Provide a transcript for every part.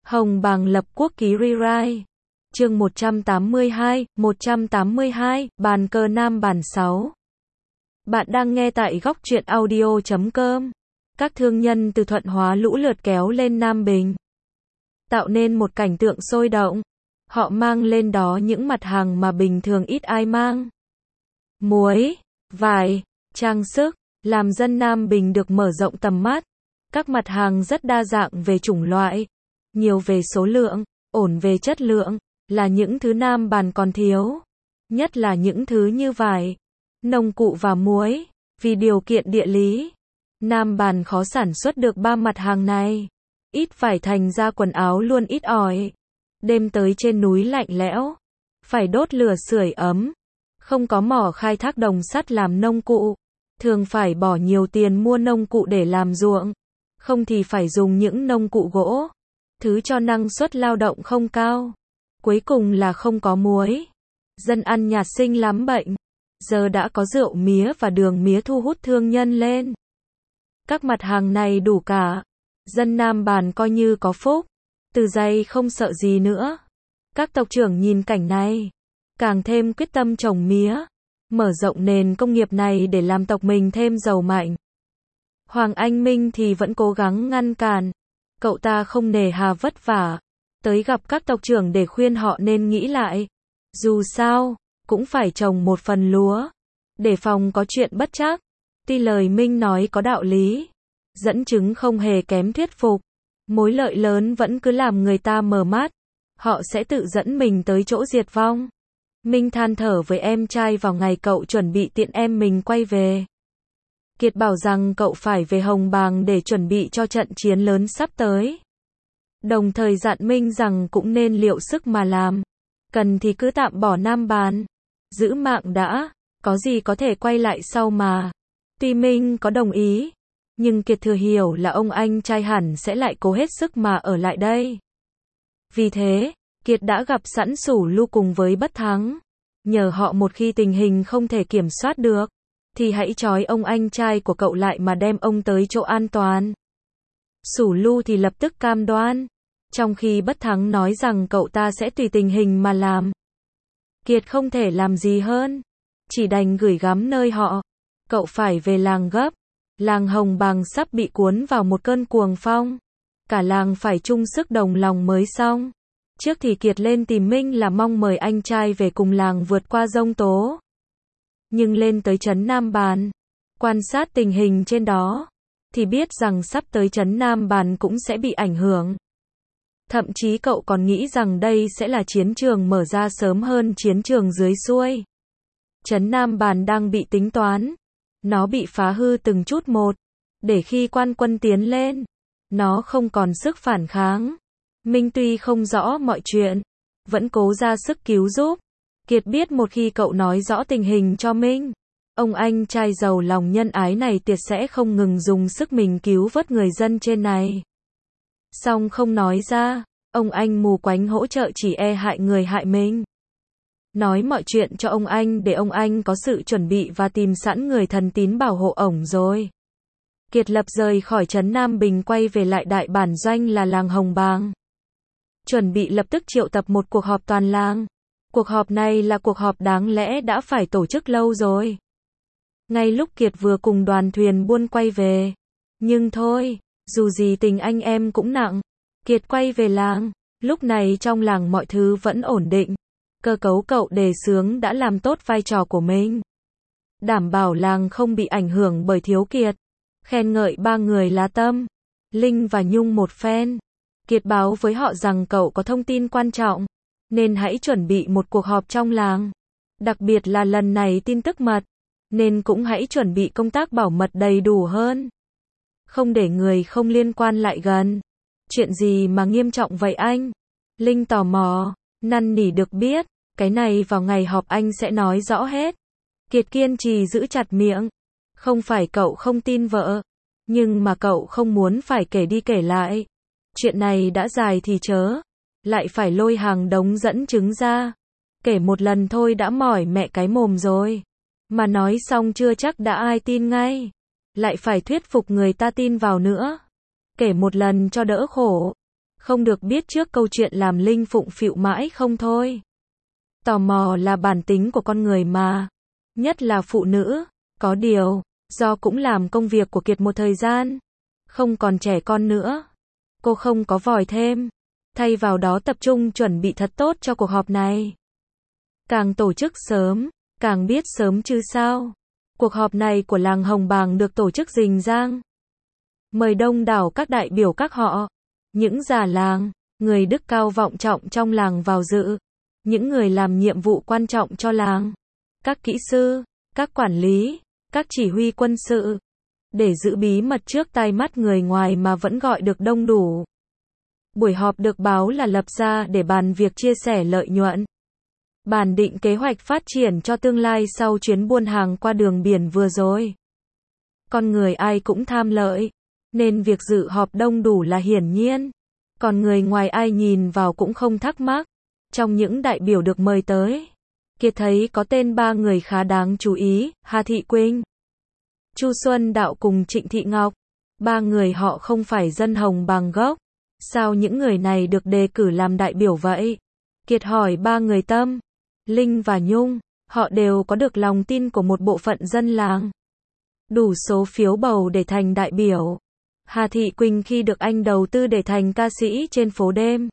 Hồng Bàng lập quốc ký rewrite. Chương 182, bàn cờ Nam bản 6. Bạn đang nghe tại góc truyện audio.com. Các thương nhân từ Thuận Hóa lũ lượt kéo lên Nam Bình, tạo nên một cảnh tượng sôi động. Họ mang lên đó những mặt hàng mà bình thường ít ai mang. Muối, vải, trang sức, làm dân Nam Bình được mở rộng tầm mắt. Các mặt hàng rất đa dạng về chủng loại, nhiều về số lượng, ổn về chất lượng, là những thứ Nam Bản còn thiếu. Nhất là những thứ như vải, nông cụ và muối. Vì điều kiện địa lý, Nam Bản khó sản xuất được ba mặt hàng này. Ít phải thành ra quần áo luôn ít ỏi. Đêm tới trên núi lạnh lẽo, phải đốt lửa sưởi ấm. Không có mỏ khai thác đồng sắt làm nông cụ, thường phải bỏ nhiều tiền mua nông cụ để làm ruộng. Không thì phải dùng những nông cụ gỗ, thứ cho năng suất lao động không cao. Cuối cùng là không có muối. Dân ăn nhạt sinh lắm bệnh. Giờ đã có rượu mía và đường mía thu hút thương nhân lên. Các mặt hàng này đủ cả. Dân Nam Bản coi như có phúc. Từ giây không sợ gì nữa. Các tộc trưởng nhìn cảnh này, càng thêm quyết tâm trồng mía, mở rộng nền công nghiệp này để làm tộc mình thêm giàu mạnh. Hoàng Anh Minh thì vẫn cố gắng ngăn cản. Cậu ta không nề hà vất vả, tới gặp các tộc trưởng để khuyên họ nên nghĩ lại. Dù sao, cũng phải trồng một phần lúa, để phòng có chuyện bất trắc. Tuy lời Minh nói có đạo lý, dẫn chứng không hề kém thuyết phục. Mối lợi lớn vẫn cứ làm người ta mờ mắt. Họ sẽ tự dẫn mình tới chỗ diệt vong. Minh than thở với em trai vào ngày cậu chuẩn bị tiễn em mình quay về. Kiệt bảo rằng cậu phải về Hồng Bàng để chuẩn bị cho trận chiến lớn sắp tới. Đồng thời dặn Minh rằng cũng nên liệu sức mà làm. Cần thì cứ tạm bỏ Nam Bản, giữ mạng đã, có gì có thể quay lại sau mà. Tuy Minh có đồng ý, nhưng Kiệt thừa hiểu là ông anh trai hẳn sẽ lại cố hết sức mà ở lại đây. Vì thế, Kiệt đã gặp sẵn Sủ Lu cùng với Bất Thắng. Nhờ họ một khi tình hình không thể kiểm soát được, thì hãy trói ông anh trai của cậu lại mà đem ông tới chỗ an toàn. Sủ Lu thì lập tức cam đoan, trong khi Bất Thắng nói rằng cậu ta sẽ tùy tình hình mà làm. Kiệt không thể làm gì hơn, chỉ đành gửi gắm nơi họ. Cậu phải về làng gấp. Làng Hồng Bàng sắp bị cuốn vào một cơn cuồng phong. Cả làng phải chung sức đồng lòng mới xong. Trước thì Kiệt lên tìm Minh là mong mời anh trai về cùng làng vượt qua giông tố. Nhưng lên tới trấn Nam Bản, quan sát tình hình trên đó, thì biết rằng sắp tới trấn Nam Bản cũng sẽ bị ảnh hưởng. Thậm chí cậu còn nghĩ rằng đây sẽ là chiến trường mở ra sớm hơn chiến trường dưới xuôi. Trấn Nam Bản đang bị tính toán. Nó bị phá hư từng chút một, để khi quan quân tiến lên, nó không còn sức phản kháng. Minh tuy không rõ mọi chuyện, vẫn cố ra sức cứu giúp. Kiệt biết một khi cậu nói rõ tình hình cho Minh, ông anh trai giàu lòng nhân ái này tuyệt sẽ không ngừng dùng sức mình cứu vớt người dân trên này. Song không nói ra, ông anh mù quáng hỗ trợ chỉ e hại người hại mình. Nói mọi chuyện cho ông anh để ông anh có sự chuẩn bị và tìm sẵn người thân tín bảo hộ ổng rồi. Kiệt lập rời khỏi trấn Nam Bình quay về lại đại bản doanh là làng Hồng Bàng. Chuẩn bị lập tức triệu tập một cuộc họp toàn làng. Cuộc họp này là cuộc họp đáng lẽ đã phải tổ chức lâu rồi. Ngay lúc Kiệt vừa cùng đoàn thuyền buôn quay về. Nhưng thôi, dù gì tình anh em cũng nặng. Kiệt quay về làng. Lúc này trong làng mọi thứ vẫn ổn định. Cơ cấu cậu đề xướng đã làm tốt vai trò của mình. Đảm bảo làng không bị ảnh hưởng bởi thiếu Kiệt. Khen ngợi ba người là Tâm, Linh và Nhung một phen. Kiệt báo với họ rằng cậu có thông tin quan trọng, nên hãy chuẩn bị một cuộc họp trong làng. Đặc biệt là lần này tin tức mật, nên cũng hãy chuẩn bị công tác bảo mật đầy đủ hơn. Không để người không liên quan lại gần. Chuyện gì mà nghiêm trọng vậy anh? Linh tò mò, năn nỉ được biết, cái này vào ngày họp anh sẽ nói rõ hết. Kiệt kiên trì giữ chặt miệng. Không phải cậu không tin vợ, nhưng mà cậu không muốn phải kể đi kể lại. Chuyện này đã dài thì chớ, lại phải lôi hàng đống dẫn chứng ra. Kể một lần thôi đã mỏi mẹ cái mồm rồi. Mà nói xong chưa chắc đã ai tin ngay. Lại phải thuyết phục người ta tin vào nữa. Kể một lần cho đỡ khổ. Không được biết trước câu chuyện làm Linh phụng phịu mãi không thôi. Tò mò là bản tính của con người mà, nhất là phụ nữ. Có điều, do cũng làm công việc của Kiệt một thời gian, không còn trẻ con nữa, cô không có vòi thêm, thay vào đó tập trung chuẩn bị thật tốt cho cuộc họp này. Càng tổ chức sớm, càng biết sớm chứ sao. Cuộc họp này của làng Hồng Bàng được tổ chức rình rang. Mời đông đảo các đại biểu các họ, những già làng, người đức cao vọng trọng trong làng vào dự, những người làm nhiệm vụ quan trọng cho làng, các kỹ sư, các quản lý, các chỉ huy quân sự, để giữ bí mật trước tai mắt người ngoài mà vẫn gọi được đông đủ. Buổi họp được báo là lập ra để bàn việc chia sẻ lợi nhuận, bàn định kế hoạch phát triển cho tương lai sau chuyến buôn hàng qua đường biển vừa rồi. Con người ai cũng tham lợi, nên việc dự họp đông đủ là hiển nhiên. Còn người ngoài ai nhìn vào cũng không thắc mắc. Trong những đại biểu được mời tới, Kiệt thấy có tên 3 người khá đáng chú ý: Hà Thị Quỳnh, Chu Xuân Đạo cùng Trịnh Thị Ngọc. 3 người họ không phải dân Hồng Bàng gốc. Sao những người này được đề cử làm đại biểu vậy? Kiệt hỏi 3 người Tâm, Linh và Nhung. Họ đều có được lòng tin của một bộ phận dân làng, đủ số phiếu bầu để thành đại biểu. Hà Thị Quỳnh khi được anh đầu tư để thành ca sĩ trên phố đêm,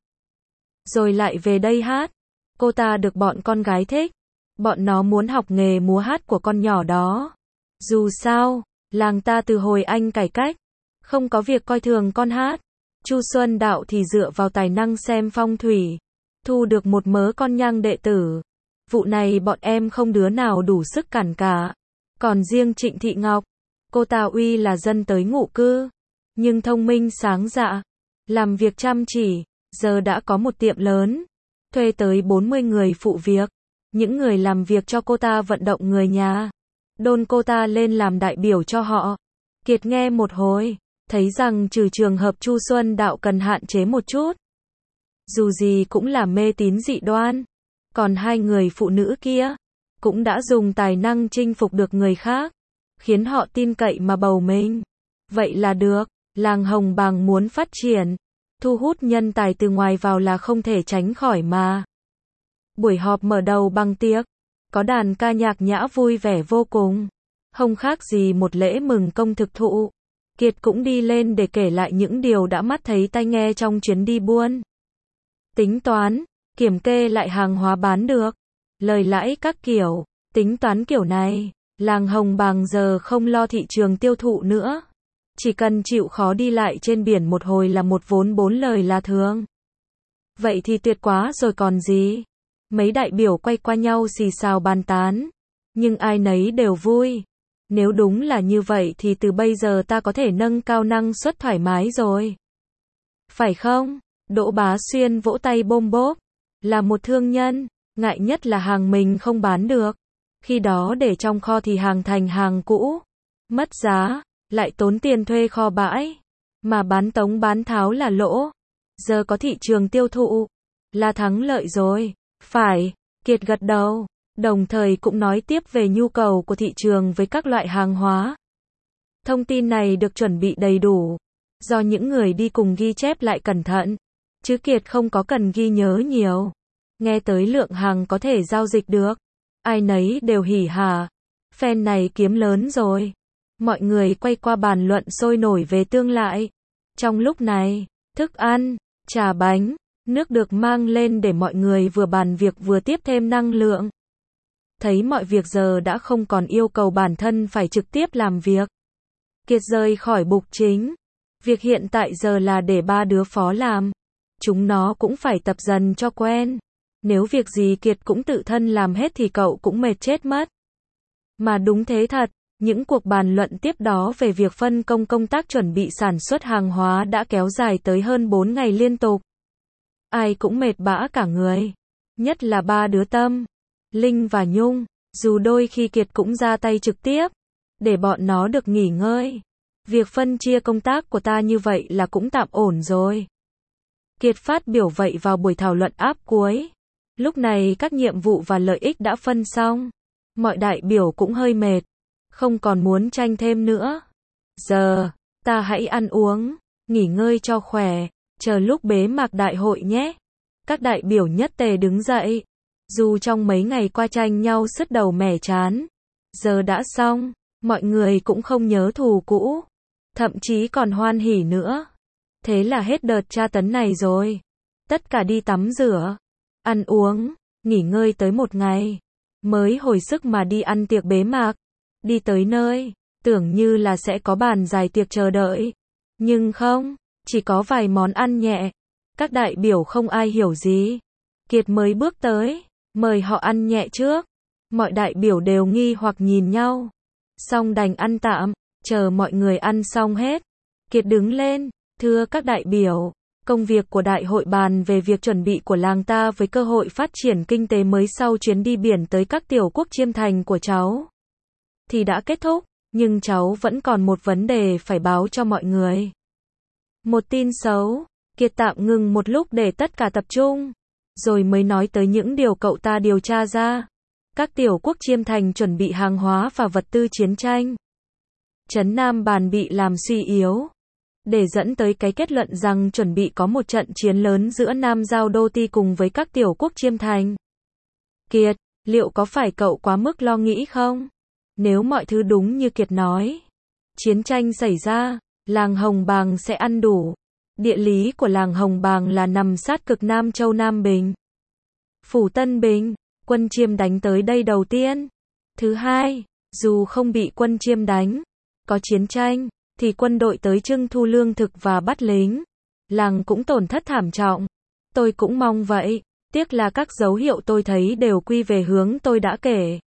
rồi lại về đây hát. Cô ta được bọn con gái thích. Bọn nó muốn học nghề múa hát của con nhỏ đó. Dù sao, làng ta từ hồi anh cải cách, không có việc coi thường con hát. Chu Xuân Đạo thì dựa vào tài năng xem phong thủy, thu được một mớ con nhang đệ tử. Vụ này bọn em không đứa nào đủ sức cản cả. Còn riêng Trịnh Thị Ngọc, cô ta uy là dân tới ngụ cư, nhưng thông minh sáng dạ, làm việc chăm chỉ, giờ đã có một tiệm lớn, thuê tới 40 người phụ việc. Những người làm việc cho cô ta vận động người nhà, đôn cô ta lên làm đại biểu cho họ. Kiệt nghe một hồi, thấy rằng trừ trường hợp Chu Xuân Đạo cần hạn chế một chút. Dù gì cũng là mê tín dị đoan. Còn 2 người phụ nữ kia, cũng đã dùng tài năng chinh phục được người khác, khiến họ tin cậy mà bầu mình. Vậy là được, làng Hồng Bàng muốn phát triển, thu hút nhân tài từ ngoài vào là không thể tránh khỏi mà. Buổi họp mở đầu bằng tiệc, có đàn ca nhạc nhã vui vẻ vô cùng, không khác gì một lễ mừng công thực thụ. Kiệt cũng đi lên để kể lại những điều đã mắt thấy tai nghe trong chuyến đi buôn. Tính toán, kiểm kê lại hàng hóa bán được, lời lãi các kiểu, tính toán kiểu này, làng Hồng Bàng giờ không lo thị trường tiêu thụ nữa. Chỉ cần chịu khó đi lại trên biển một hồi là một vốn 4 lời là thường. Vậy thì tuyệt quá rồi còn gì. Mấy đại biểu quay qua nhau xì xào bàn tán, nhưng ai nấy đều vui. Nếu đúng là như vậy thì từ bây giờ ta có thể nâng cao năng suất thoải mái rồi. Phải không? Đỗ Bá Xuyên vỗ tay bôm bốp. Là một thương nhân, ngại nhất là hàng mình không bán được. Khi đó để trong kho thì hàng thành hàng cũ, mất giá, lại tốn tiền thuê kho bãi, mà bán tống bán tháo là lỗ. Giờ có thị trường tiêu thụ, là thắng lợi rồi. Phải, Kiệt gật đầu, đồng thời cũng nói tiếp về nhu cầu của thị trường với các loại hàng hóa. Thông tin này được chuẩn bị đầy đủ, do những người đi cùng ghi chép lại cẩn thận, chứ Kiệt không có cần ghi nhớ nhiều. Nghe tới lượng hàng có thể giao dịch được, ai nấy đều hỉ hả. Phen này kiếm lớn rồi. Mọi người quay qua bàn luận sôi nổi về tương lai. Trong lúc này, thức ăn, trà bánh, nước được mang lên để mọi người vừa bàn việc vừa tiếp thêm năng lượng. Thấy mọi việc giờ đã không còn yêu cầu bản thân phải trực tiếp làm việc, Kiệt rời khỏi bục chính. Việc hiện tại giờ là để 3 đứa phó làm. Chúng nó cũng phải tập dần cho quen. Nếu việc gì Kiệt cũng tự thân làm hết thì cậu cũng mệt chết mất. Mà đúng thế thật, những cuộc bàn luận tiếp đó về việc phân công công tác chuẩn bị sản xuất hàng hóa đã kéo dài tới hơn 4 ngày liên tục. Ai cũng mệt bã cả người. Nhất là 3 đứa Tâm, Linh và Nhung, dù đôi khi Kiệt cũng ra tay trực tiếp, để bọn nó được nghỉ ngơi. Việc phân chia công tác của ta như vậy là cũng tạm ổn rồi. Kiệt phát biểu vậy vào buổi thảo luận áp cuối. Lúc này các nhiệm vụ và lợi ích đã phân xong. Mọi đại biểu cũng hơi mệt, không còn muốn tranh thêm nữa. Giờ, ta hãy ăn uống, nghỉ ngơi cho khỏe. chờ lúc bế mạc đại hội nhé. Các đại biểu nhất tề đứng dậy. Dù trong mấy ngày qua tranh nhau sứt đầu mẻ chán, giờ đã xong, mọi người cũng không nhớ thù cũ, thậm chí còn hoan hỉ nữa. Thế là hết đợt tra tấn này rồi. Tất cả đi tắm rửa, ăn uống, nghỉ ngơi tới một ngày, mới hồi sức mà đi ăn tiệc bế mạc. Đi tới nơi, tưởng như là sẽ có bàn dài tiệc chờ đợi. Nhưng không, chỉ có vài món ăn nhẹ. Các đại biểu không ai hiểu gì. Kiệt mới bước tới, mời họ ăn nhẹ trước. Mọi đại biểu đều nghi hoặc nhìn nhau. Xong đành ăn tạm, chờ mọi người ăn xong hết. Kiệt đứng lên, thưa các đại biểu, công việc của đại hội bàn về việc chuẩn bị của làng ta với cơ hội phát triển kinh tế mới sau chuyến đi biển tới các tiểu quốc chiêm thành của cháu thì đã kết thúc, nhưng cháu vẫn còn một vấn đề phải báo cho mọi người. Một tin xấu. Kiệt tạm ngừng một lúc để tất cả tập trung, rồi mới nói tới những điều cậu ta điều tra ra. Các tiểu quốc chiêm thành chuẩn bị hàng hóa và vật tư chiến tranh. Trấn Nam Bàn bị làm suy yếu, để dẫn tới cái kết luận rằng chuẩn bị có một trận chiến lớn giữa Nam Giao Đô Ti cùng với các tiểu quốc chiêm thành. Kiệt, liệu có phải cậu quá mức lo nghĩ không? Nếu mọi thứ đúng như Kiệt nói, chiến tranh xảy ra, làng Hồng Bàng sẽ ăn đủ. Địa lý của làng Hồng Bàng là nằm sát cực Nam Châu Nam Bình. Phủ Tân Bình, quân Chiêm đánh tới đây đầu tiên. Thứ hai, dù không bị quân Chiêm đánh, có chiến tranh, thì quân đội tới trưng thu lương thực và bắt lính. Làng cũng tổn thất thảm trọng. Tôi cũng mong vậy, tiếc là các dấu hiệu tôi thấy đều quy về hướng tôi đã kể.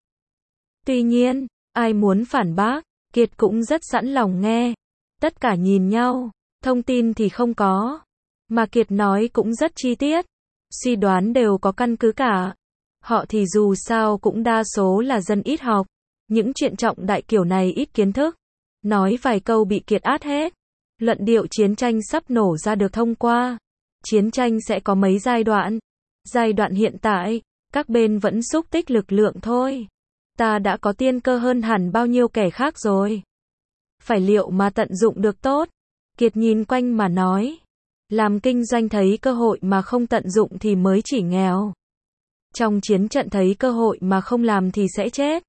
Tuy nhiên, ai muốn phản bác, Kiệt cũng rất sẵn lòng nghe. Tất cả nhìn nhau, thông tin thì không có, mà Kiệt nói cũng rất chi tiết, suy đoán đều có căn cứ cả. Họ thì dù sao cũng đa số là dân ít học, những chuyện trọng đại kiểu này ít kiến thức. Nói vài câu bị Kiệt át hết. Luận điệu chiến tranh sắp nổ ra được thông qua. Chiến tranh sẽ có mấy giai đoạn. Giai đoạn hiện tại, các bên vẫn xúc tích lực lượng thôi. Ta đã có tiên cơ hơn hẳn bao nhiêu kẻ khác rồi. Phải liệu mà tận dụng được tốt. Kiệt nhìn quanh mà nói. Làm kinh doanh thấy cơ hội mà không tận dụng thì mới chỉ nghèo. Trong chiến trận thấy cơ hội mà không làm thì sẽ chết.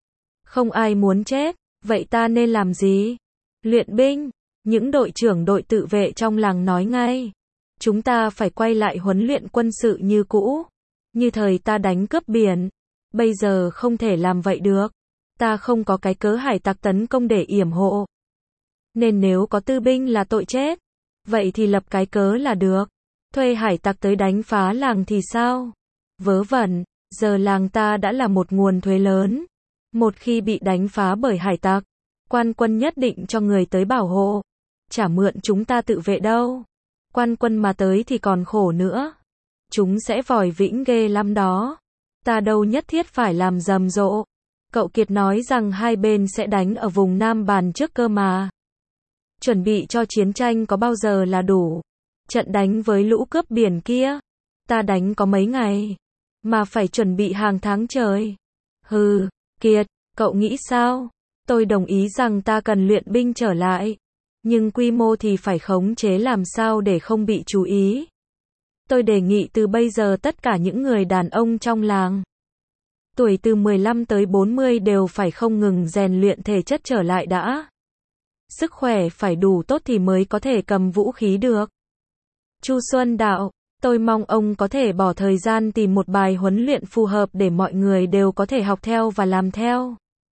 Không ai muốn chết, vậy ta nên làm gì? Luyện binh. Những đội trưởng đội tự vệ trong làng nói ngay. Chúng ta phải quay lại huấn luyện quân sự như cũ. Như thời ta đánh cướp biển. Bây giờ không thể làm vậy được. Ta không có cái cớ hải tặc tấn công để yểm hộ. Nên nếu có tư binh là tội chết, vậy thì lập cái cớ là được. Thuê hải tặc tới đánh phá làng thì sao? Vớ vẩn, giờ làng ta đã là một nguồn thuế lớn. Một khi bị đánh phá bởi hải tặc, quan quân nhất định cho người tới bảo hộ. Chả mượn chúng ta tự vệ đâu. Quan quân mà tới thì còn khổ nữa. Chúng sẽ vòi vĩnh ghê lắm đó. Ta đâu nhất thiết phải làm rầm rộ. Cậu Kiệt nói rằng hai bên sẽ đánh ở vùng Nam Bàn trước cơ mà. Chuẩn bị cho chiến tranh có bao giờ là đủ. Trận đánh với lũ cướp biển kia, ta đánh có mấy ngày, mà phải chuẩn bị hàng tháng trời. Hừ, Kiệt, cậu nghĩ sao? Tôi đồng ý rằng ta cần luyện binh trở lại, nhưng quy mô thì phải khống chế làm sao để không bị chú ý. Tôi đề nghị từ bây giờ tất cả những người đàn ông trong làng, tuổi từ 15 tới 40 đều phải không ngừng rèn luyện thể chất trở lại đã. Sức khỏe phải đủ tốt thì mới có thể cầm vũ khí được. Chu Xuân Đạo, tôi mong ông có thể bỏ thời gian tìm một bài huấn luyện phù hợp để mọi người đều có thể học theo và làm theo.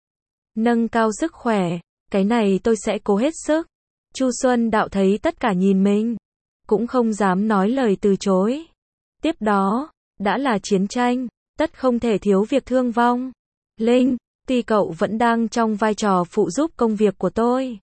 Nâng cao sức khỏe, cái này tôi sẽ cố hết sức. Chu Xuân Đạo thấy tất cả nhìn mình, cũng không dám nói lời từ chối. Tiếp đó, đã là chiến tranh, tất không thể thiếu việc thương vong. Linh, tuy cậu vẫn đang trong vai trò phụ giúp công việc của tôi,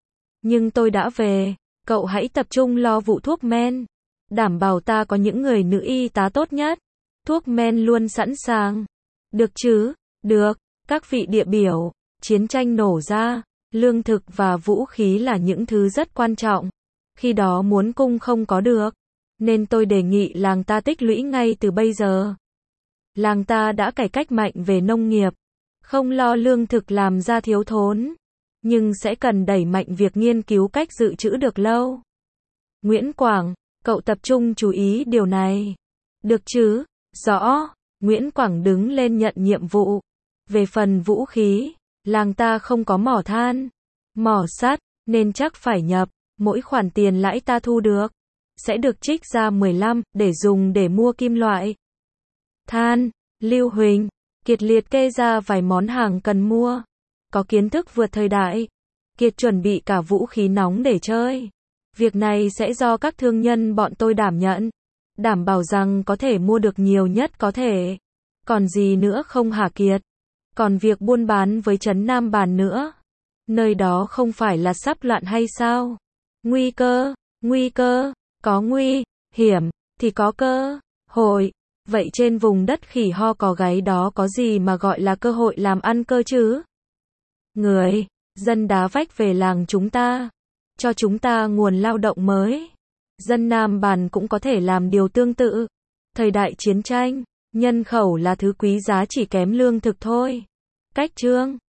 nhưng tôi đã về, cậu hãy tập trung lo vụ thuốc men. Đảm bảo ta có những người nữ y tá tốt nhất. Thuốc men luôn sẵn sàng. Được chứ? Được. Các vị địa biểu, chiến tranh nổ ra, lương thực và vũ khí là những thứ rất quan trọng. Khi đó muốn cung không có được. Nên tôi đề nghị làng ta tích lũy ngay từ bây giờ. Làng ta đã cải cách mạnh về nông nghiệp. Không lo lương thực làm ra thiếu thốn. Nhưng sẽ cần đẩy mạnh việc nghiên cứu cách dự trữ được lâu. Nguyễn Quảng, Cậu tập trung chú ý điều này. Được chứ? Rõ. Nguyễn Quảng đứng lên nhận nhiệm vụ. Về phần vũ khí, làng ta không có mỏ than, mỏ sắt, nên chắc phải nhập. Mỗi khoản tiền lãi ta thu được sẽ được trích ra 15 để dùng để mua kim loại. Than. Lưu Huỳnh Kiệt liệt kê ra vài món hàng cần mua. Có kiến thức vượt thời đại. Kiệt chuẩn bị cả vũ khí nóng để chơi. Việc này sẽ do các thương nhân bọn tôi đảm nhận. Đảm bảo rằng có thể mua được nhiều nhất có thể. Còn gì nữa không hả Kiệt? Còn việc buôn bán với trấn Nam Bàn nữa. Nơi đó không phải là sắp loạn hay sao? Nguy cơ, có nguy hiểm, thì có cơ hội. Vậy trên vùng đất khỉ ho cò gáy đó có gì mà gọi là cơ hội làm ăn cơ chứ? Người dân đá vách về làng chúng ta, cho chúng ta nguồn lao động mới. Dân Nam Bàn cũng có thể làm điều tương tự. Thời đại chiến tranh, nhân khẩu là thứ quý giá chỉ kém lương thực thôi. Cách chương